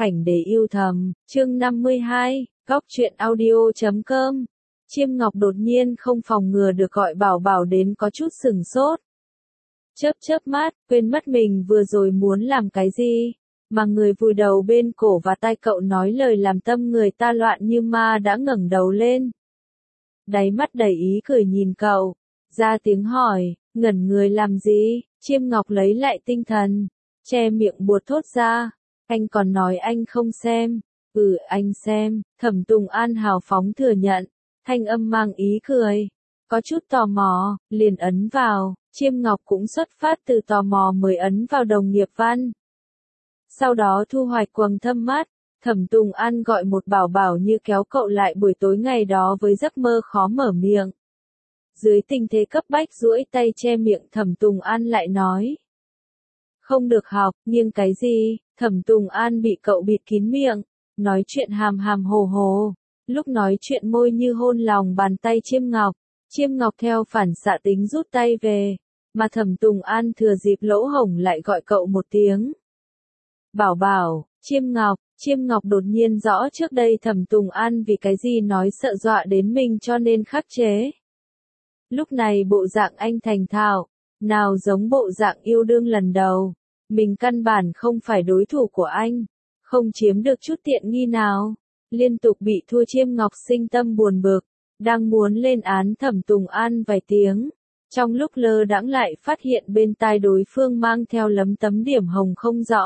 Ảnh để yêu thầm, chương 52, góc truyện audio.com. Chiêm Ngọc đột nhiên không phòng ngừa được gọi Bảo Bảo đến có chút sửng sốt. Chớp chớp mắt, quên mất mình vừa rồi muốn làm cái gì, mà người vùi đầu bên cổ và tai cậu nói lời làm tâm người ta loạn như ma đã ngẩng đầu lên. Đáy mắt đầy ý cười nhìn cậu, ra tiếng hỏi, ngẩn người làm gì? Chiêm Ngọc lấy lại tinh thần, che miệng buột thốt ra, anh còn nói anh không xem. Anh xem, Thẩm Tùng An hào phóng thừa nhận, thanh âm mang ý cười. Có chút tò mò, liền ấn vào, Chiêm Ngọc cũng xuất phát từ tò mò mới ấn vào đồng nghiệp văn. Sau đó thu hoạch quầng thâm mắt, Thẩm Tùng An gọi một Bảo Bảo như kéo cậu lại buổi tối ngày đó với giấc mơ khó mở miệng. Dưới tình thế cấp bách duỗi tay che miệng Thẩm Tùng An lại nói. Không được học, nghiêng cái gì? Thẩm Tùng An bị cậu bịt kín miệng, nói chuyện hàm hàm hồ hồ. Lúc nói chuyện môi như hôn lòng bàn tay Chiêm Ngọc. Chiêm Ngọc theo phản xạ tính rút tay về, mà Thẩm Tùng An thừa dịp lỗ hổng lại gọi cậu một tiếng. Bảo Bảo, Chiêm Ngọc đột nhiên rõ trước đây Thẩm Tùng An vì cái gì nói sợ dọa đến mình cho nên khắc chế. Lúc này bộ dạng anh thành thạo, nào giống bộ dạng yêu đương lần đầu, mình căn bản không phải đối thủ của anh, không chiếm được chút tiện nghi nào, liên tục bị thua. Chiêm Ngọc sinh tâm buồn bực, đang muốn lên án Thẩm Tùng An vài tiếng, trong lúc lơ đãng lại phát hiện bên tai đối phương mang theo lấm tấm điểm hồng không rõ.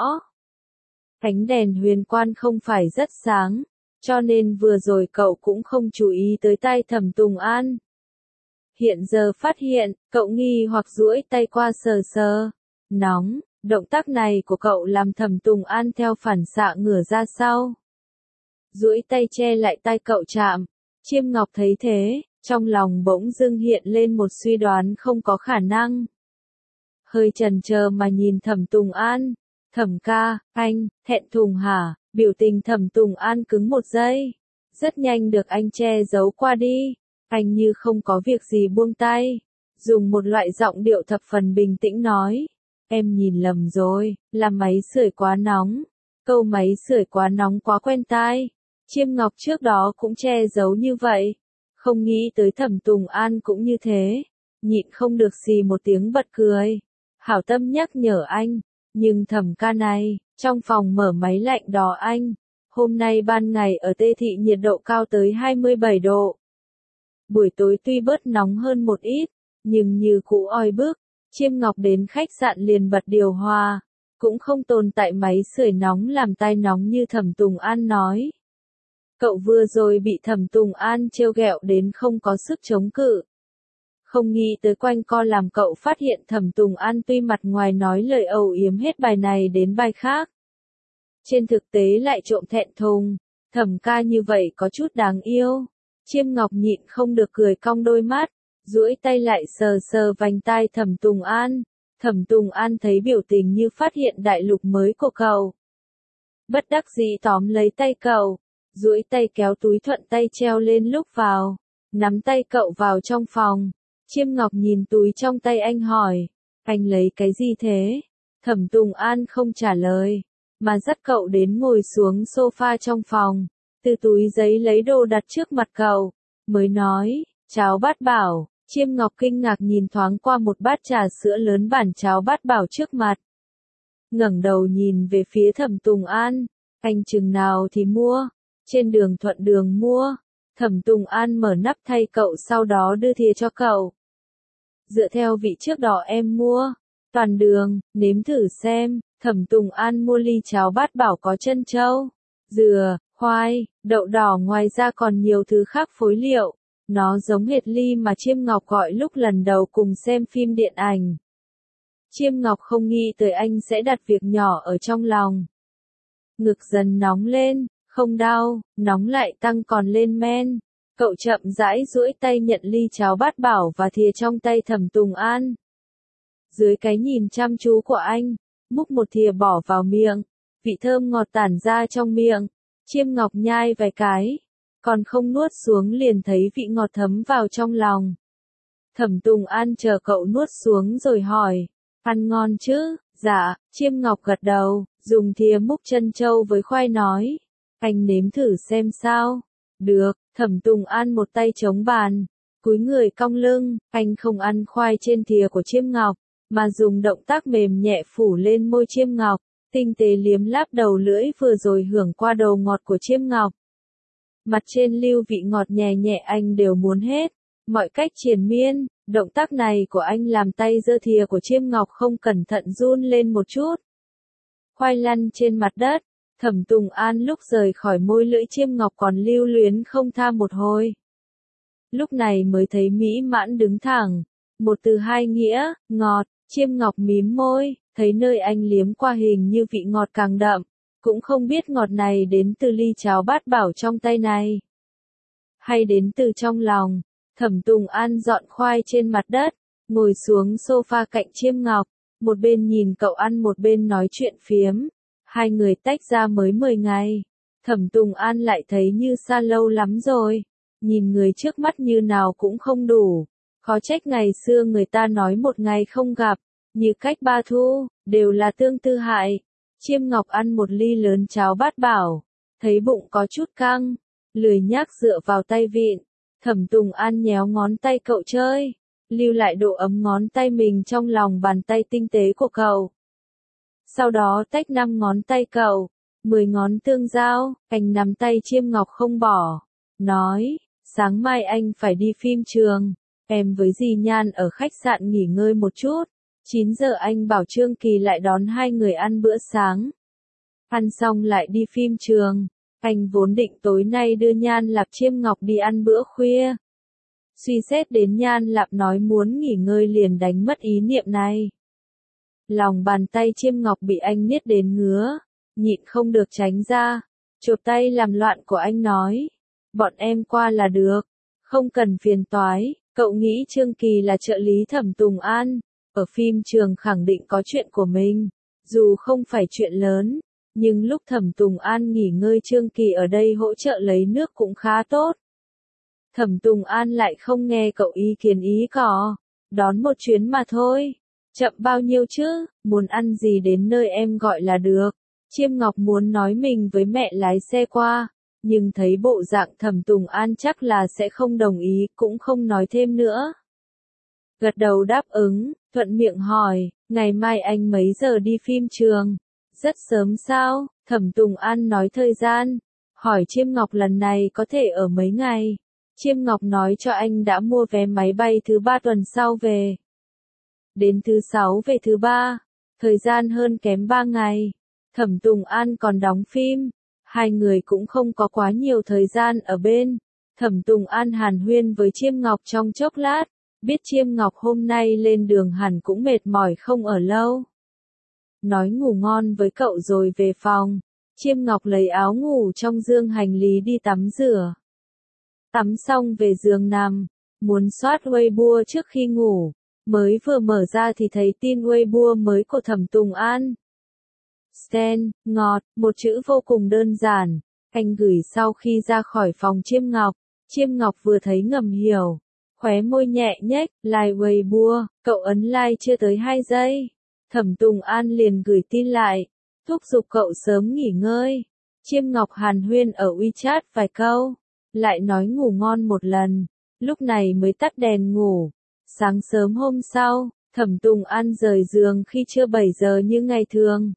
Ánh đèn huyền quan không phải rất sáng, cho nên vừa rồi cậu cũng không chú ý tới tai Thẩm Tùng An. Hiện giờ phát hiện, cậu nghi hoặc duỗi tay qua sờ sờ. Nóng, động tác này của cậu làm Thẩm Tùng An theo phản xạ ngửa ra sau. Duỗi tay che lại tai cậu chạm. Chiêm Ngọc thấy thế, trong lòng bỗng dưng hiện lên một suy đoán không có khả năng. Hơi chần chờ mà nhìn Thẩm Tùng An. Thẩm ca, anh, thẹn thùng hả? Biểu tình Thẩm Tùng An cứng một giây. Rất nhanh được anh che giấu qua đi. Anh như không có việc gì buông tay, dùng một loại giọng điệu thập phần bình tĩnh nói. Em nhìn lầm rồi, là máy sưởi quá nóng. Câu máy sưởi quá nóng quá quen tai. Chiêm Ngọc trước đó cũng che giấu như vậy. Không nghĩ tới Thẩm Tùng An cũng như thế. Nhịn không được xì một tiếng bật cười. Hảo tâm nhắc nhở anh. Nhưng Thẩm ca này, trong phòng mở máy lạnh đó anh. Hôm nay ban ngày ở Tê Thị nhiệt độ cao tới 27 độ. Buổi tối tuy bớt nóng hơn một ít, nhưng như cũ oi bức. Chiêm Ngọc đến khách sạn liền bật điều hòa, cũng không tồn tại máy sưởi nóng làm tai nóng như Thẩm Tùng An nói. Cậu vừa rồi bị Thẩm Tùng An trêu ghẹo đến không có sức chống cự. Không nghĩ tới quanh co làm cậu phát hiện Thẩm Tùng An tuy mặt ngoài nói lời âu yếm hết bài này đến bài khác. Trên thực tế lại trộm thẹn thùng, Thẩm ca như vậy có chút đáng yêu. Chiêm Ngọc nhịn không được cười cong đôi mắt, duỗi tay lại sờ sờ vành tai Thẩm Tùng An. Thẩm Tùng An thấy biểu tình như phát hiện đại lục mới của cậu. Bất đắc dĩ tóm lấy tay cậu, duỗi tay kéo túi thuận tay treo lên lúc vào, nắm tay cậu vào trong phòng. Chiêm Ngọc nhìn túi trong tay anh hỏi, anh lấy cái gì thế? Thẩm Tùng An không trả lời, mà dắt cậu đến ngồi xuống sofa trong phòng. Từ túi giấy lấy đồ đặt trước mặt cậu, mới nói, cháo bát bảo. Chiêm Ngọc kinh ngạc nhìn thoáng qua một bát trà sữa lớn bản cháo bát bảo trước mặt. Ngẩng đầu nhìn về phía Thẩm Tùng An, anh chừng nào thì mua, trên đường thuận đường mua. Thẩm Tùng An mở nắp thay cậu sau đó đưa thìa cho cậu. Dựa theo vị trước đó em mua, toàn đường, nếm thử xem. Thẩm Tùng An mua ly cháo bát bảo có trân châu, dừa, khoai, đậu đỏ, ngoài ra còn nhiều thứ khác phối liệu. Nó giống hệt ly mà Chiêm Ngọc gọi lúc lần đầu cùng xem phim điện ảnh. Chiêm Ngọc không nghĩ tới anh sẽ đặt việc nhỏ ở trong lòng. Ngực dần nóng lên, không đau, nóng lại tăng còn lên men. Cậu chậm rãi duỗi tay nhận ly cháo bát bảo và thìa trong tay Thẩm Tùng An. Dưới cái nhìn chăm chú của anh, múc một thìa bỏ vào miệng, vị thơm ngọt tản ra trong miệng. Chiêm Ngọc nhai vài cái, còn không nuốt xuống liền thấy vị ngọt thấm vào trong lòng. Thẩm Tùng An chờ cậu nuốt xuống rồi hỏi, ăn ngon chứ? Dạ, Chiêm Ngọc gật đầu, dùng thìa múc trân châu với khoai nói. Anh nếm thử xem sao. Được, Thẩm Tùng An một tay chống bàn, cúi người cong lưng, anh không ăn khoai trên thìa của Chiêm Ngọc, mà dùng động tác mềm nhẹ phủ lên môi Chiêm Ngọc, tinh tế liếm láp đầu lưỡi vừa rồi hưởng qua đầu ngọt của Chiêm Ngọc. Mặt trên lưu vị ngọt nhẹ nhẹ anh đều muốn hết, mọi cách triền miên, động tác này của anh làm tay giơ thìa của Chiêm Ngọc không cẩn thận run lên một chút. Khoai lăn trên mặt đất, Thẩm Tùng An lúc rời khỏi môi lưỡi Chiêm Ngọc còn lưu luyến không tha một hồi. Lúc này mới thấy mỹ mãn đứng thẳng, một từ hai nghĩa, ngọt, Chiêm Ngọc mím môi, thấy nơi anh liếm qua hình như vị ngọt càng đậm, cũng không biết ngọt này đến từ ly cháo bát bảo trong tay này, hay đến từ trong lòng. Thẩm Tùng An dọn khoai trên mặt đất, ngồi xuống sofa cạnh Chiêm Ngọc, một bên nhìn cậu ăn một bên nói chuyện phiếm. Hai người tách ra mới 10 ngày, Thẩm Tùng An lại thấy như xa lâu lắm rồi, nhìn người trước mắt như nào cũng không đủ, khó trách ngày xưa người ta nói một ngày không gặp, như cách ba thu, đều là tương tư hại. Chiêm Ngọc ăn một ly lớn cháo bát bảo, thấy bụng có chút căng, lười nhác dựa vào tay vịn. Thẩm Tùng An nhéo ngón tay cậu chơi, lưu lại độ ấm ngón tay mình trong lòng bàn tay tinh tế của cậu. Sau đó tách 5 ngón tay cậu, 10 ngón tương giao, anh nắm tay Chiêm Ngọc không bỏ, nói, sáng mai anh phải đi phim trường, em với dì Nhan ở khách sạn nghỉ ngơi một chút, 9 giờ anh bảo Trương Kỳ lại đón hai người ăn bữa sáng. Ăn xong lại đi phim trường, anh vốn định tối nay đưa Nhan Lạp Chiêm Ngọc đi ăn bữa khuya. Suy xét đến Nhan Lạp nói muốn nghỉ ngơi liền đánh mất ý niệm này. Lòng bàn tay Chiêm Ngọc bị anh niết đến ngứa, nhịn không được tránh ra, chộp tay làm loạn của anh nói, bọn em qua là được, không cần phiền toái. Cậu nghĩ Trương Kỳ là trợ lý Thẩm Tùng An, ở phim trường khẳng định có chuyện của mình, dù không phải chuyện lớn, nhưng lúc Thẩm Tùng An nghỉ ngơi Trương Kỳ ở đây hỗ trợ lấy nước cũng khá tốt. Thẩm Tùng An lại không nghe cậu ý kiến ý cỏ, đón một chuyến mà thôi. Chậm bao nhiêu chứ, muốn ăn gì đến nơi em gọi là được. Chiêm Ngọc muốn nói mình với mẹ lái xe qua, nhưng thấy bộ dạng Thẩm Tùng An chắc là sẽ không đồng ý, cũng không nói thêm nữa. Gật đầu đáp ứng, thuận miệng hỏi, ngày mai anh mấy giờ đi phim trường? Rất sớm sao? Thẩm Tùng An nói thời gian, hỏi Chiêm Ngọc lần này có thể ở mấy ngày. Chiêm Ngọc nói cho anh đã mua vé máy bay thứ 3 tuần sau về. Đến thứ 6 về thứ 3, thời gian hơn kém 3 ngày. Thẩm Tùng An còn đóng phim, hai người cũng không có quá nhiều thời gian ở bên. Thẩm Tùng An hàn huyên với Chiêm Ngọc trong chốc lát, biết Chiêm Ngọc hôm nay lên đường hẳn cũng mệt mỏi không ở lâu. Nói ngủ ngon với cậu rồi về phòng, Chiêm Ngọc lấy áo ngủ trong dương hành lý đi tắm rửa. Tắm xong về giường nằm, muốn soát Weibo trước khi ngủ, mới vừa mở ra thì thấy tin Weibo mới của Thẩm Tùng An. Stan, ngọt, một chữ vô cùng đơn giản, anh gửi sau khi ra khỏi phòng Chiêm Ngọc. Chiêm Ngọc vừa thấy ngầm hiểu, khóe môi nhẹ nhếch, like Weibo, cậu ấn like chưa tới 2 giây. Thẩm Tùng An liền gửi tin lại, thúc giục cậu sớm nghỉ ngơi. Chiêm Ngọc hàn huyên ở WeChat vài câu, lại nói ngủ ngon một lần, lúc này mới tắt đèn ngủ. Sáng sớm hôm sau, Thẩm Tùng An rời giường khi chưa 7 giờ như ngày thường.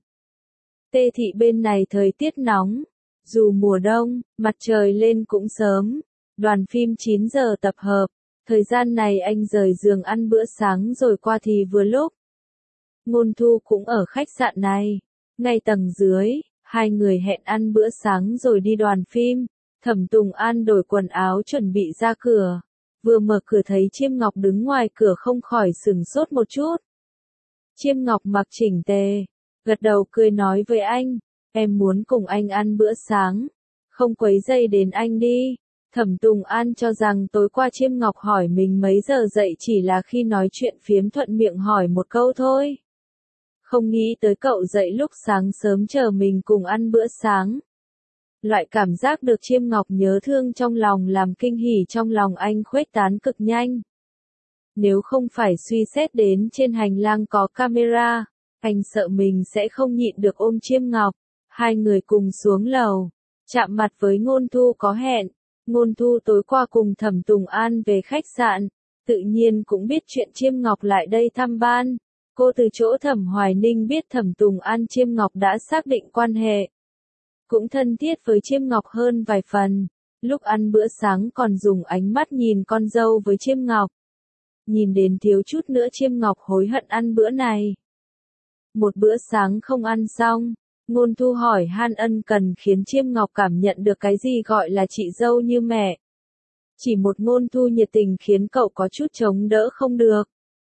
Tê thị bên này thời tiết nóng, dù mùa đông, mặt trời lên cũng sớm. Đoàn phim 9 giờ tập hợp, thời gian này anh rời giường ăn bữa sáng rồi qua thì vừa lúc. Ngôn Thu cũng ở khách sạn này, ngay tầng dưới, hai người hẹn ăn bữa sáng rồi đi đoàn phim. Thẩm Tùng An đổi quần áo chuẩn bị ra cửa, vừa mở cửa thấy Chiêm Ngọc đứng ngoài cửa không khỏi sửng sốt một chút. Chiêm Ngọc mặc chỉnh tề, gật đầu cười nói với anh, em muốn cùng anh ăn bữa sáng, không quấy rầy đến anh đi. Thẩm Tùng An cho rằng tối qua Chiêm Ngọc hỏi mình mấy giờ dậy chỉ là khi nói chuyện phiếm thuận miệng hỏi một câu thôi. Không nghĩ tới cậu dậy lúc sáng sớm chờ mình cùng ăn bữa sáng. Loại cảm giác được Chiêm Ngọc nhớ thương trong lòng làm kinh hỉ trong lòng anh khuếch tán cực nhanh. Nếu không phải suy xét đến trên hành lang có camera, Anh sợ mình sẽ không nhịn được ôm Chiêm Ngọc. Hai người cùng xuống lầu, chạm mặt với Ngôn Thu có hẹn. Ngôn Thu tối qua cùng Thẩm Tùng An về khách sạn, tự nhiên cũng biết chuyện Chiêm Ngọc lại đây thăm ban. Cô từ chỗ Thẩm Hoài Ninh biết Thẩm Tùng An Chiêm Ngọc đã xác định quan hệ, cũng thân thiết với Chiêm Ngọc hơn vài phần. Lúc ăn bữa sáng còn dùng ánh mắt nhìn con dâu với Chiêm Ngọc. Nhìn đến thiếu chút nữa Chiêm Ngọc hối hận ăn bữa này. Một bữa sáng không ăn xong, Ngôn Thu hỏi han ân cần khiến Chiêm Ngọc cảm nhận được cái gì gọi là chị dâu như mẹ. Chỉ một Ngôn Thu nhiệt tình khiến cậu có chút chống đỡ không được.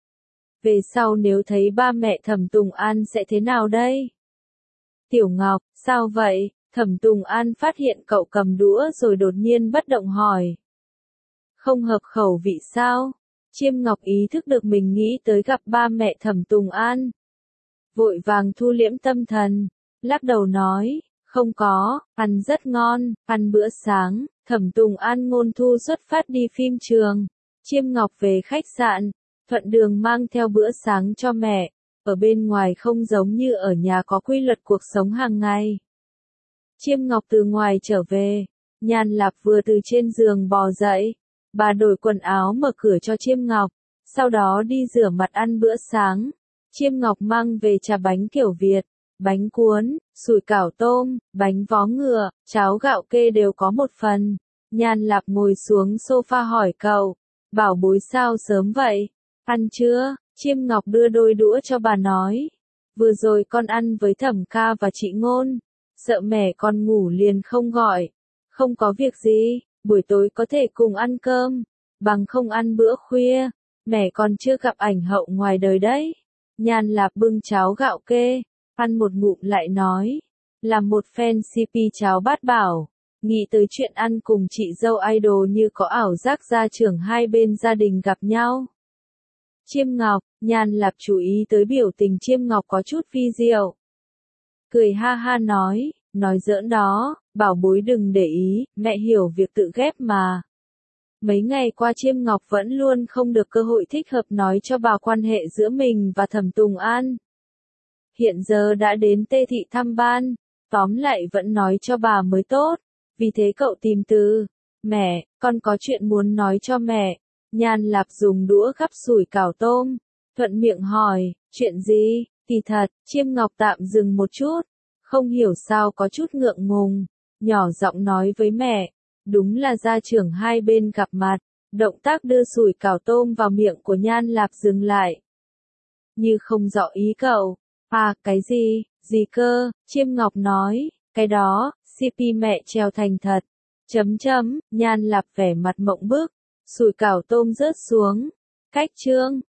Về sau nếu thấy ba mẹ Thẩm Tùng An sẽ thế nào đây? Tiểu Ngọc, sao vậy? Thẩm Tùng An phát hiện cậu cầm đũa rồi đột nhiên bất động hỏi. Không hợp khẩu vị sao? Chiêm Ngọc ý thức được mình nghĩ tới gặp ba mẹ Thẩm Tùng An. Vội vàng thu liễm tâm thần, lắc đầu nói, không có, ăn rất ngon, ăn bữa sáng. Thẩm Tùng An Ngôn Thu xuất phát đi phim trường. Chiêm Ngọc về khách sạn, thuận đường mang theo bữa sáng cho mẹ. Ở bên ngoài không giống như ở nhà có quy luật cuộc sống hàng ngày. Chiêm Ngọc từ ngoài trở về, Nhan Lạp vừa từ trên giường bò dậy. Bà đổi quần áo mở cửa cho Chiêm Ngọc, sau đó đi rửa mặt ăn bữa sáng. Chiêm Ngọc mang về trà bánh kiểu Việt, bánh cuốn, sủi cảo tôm, bánh vó ngựa, cháo gạo kê đều có một phần. Nhan Lạp ngồi xuống sofa hỏi cậu, bảo bối sao sớm vậy? Ăn chưa? Chiêm Ngọc đưa đôi đũa cho bà nói. Vừa rồi con ăn với Thẩm ca và chị Ngôn, sợ mẹ con ngủ liền không gọi. Không có việc gì, buổi tối có thể cùng ăn cơm, bằng không ăn bữa khuya. Mẹ còn chưa gặp ảnh hậu ngoài đời đấy. Nhan Lạp bưng cháo gạo kê, ăn một ngụm lại nói, làm một fan CP cháo bát bảo, nghĩ tới chuyện ăn cùng chị dâu idol như có ảo giác gia trưởng hai bên gia đình gặp nhau. Chiêm Ngọc, Nhan Lạp chú ý tới biểu tình Chiêm Ngọc có chút vi diệu. Cười ha ha nói giỡn đó, bảo bối đừng để ý, mẹ hiểu việc tự ghép mà. Mấy ngày qua Chiêm Ngọc vẫn luôn không được cơ hội thích hợp nói cho bà quan hệ giữa mình và Thẩm Tùng An. Hiện giờ đã đến Tê Thị thăm ban, tóm lại vẫn nói cho bà mới tốt, vì thế cậu tìm từ, mẹ, con có chuyện muốn nói cho mẹ. Nhan Lạp dùng đũa gắp sủi cảo tôm, thuận miệng hỏi, chuyện gì? Kỳ thật, Chiêm Ngọc tạm dừng một chút, không hiểu sao có chút ngượng ngùng, nhỏ giọng nói với mẹ, đúng là gia trưởng hai bên gặp mặt. Động tác đưa sủi cảo tôm vào miệng của Nhan Lạp dừng lại. Như không rõ ý cậu. À, cái gì, gì cơ? Chiêm Ngọc nói, cái đó, CP mẹ treo thành thật. Nhan Lạp vẻ mặt mộng bức, sủi cảo tôm rớt xuống. Cách chương.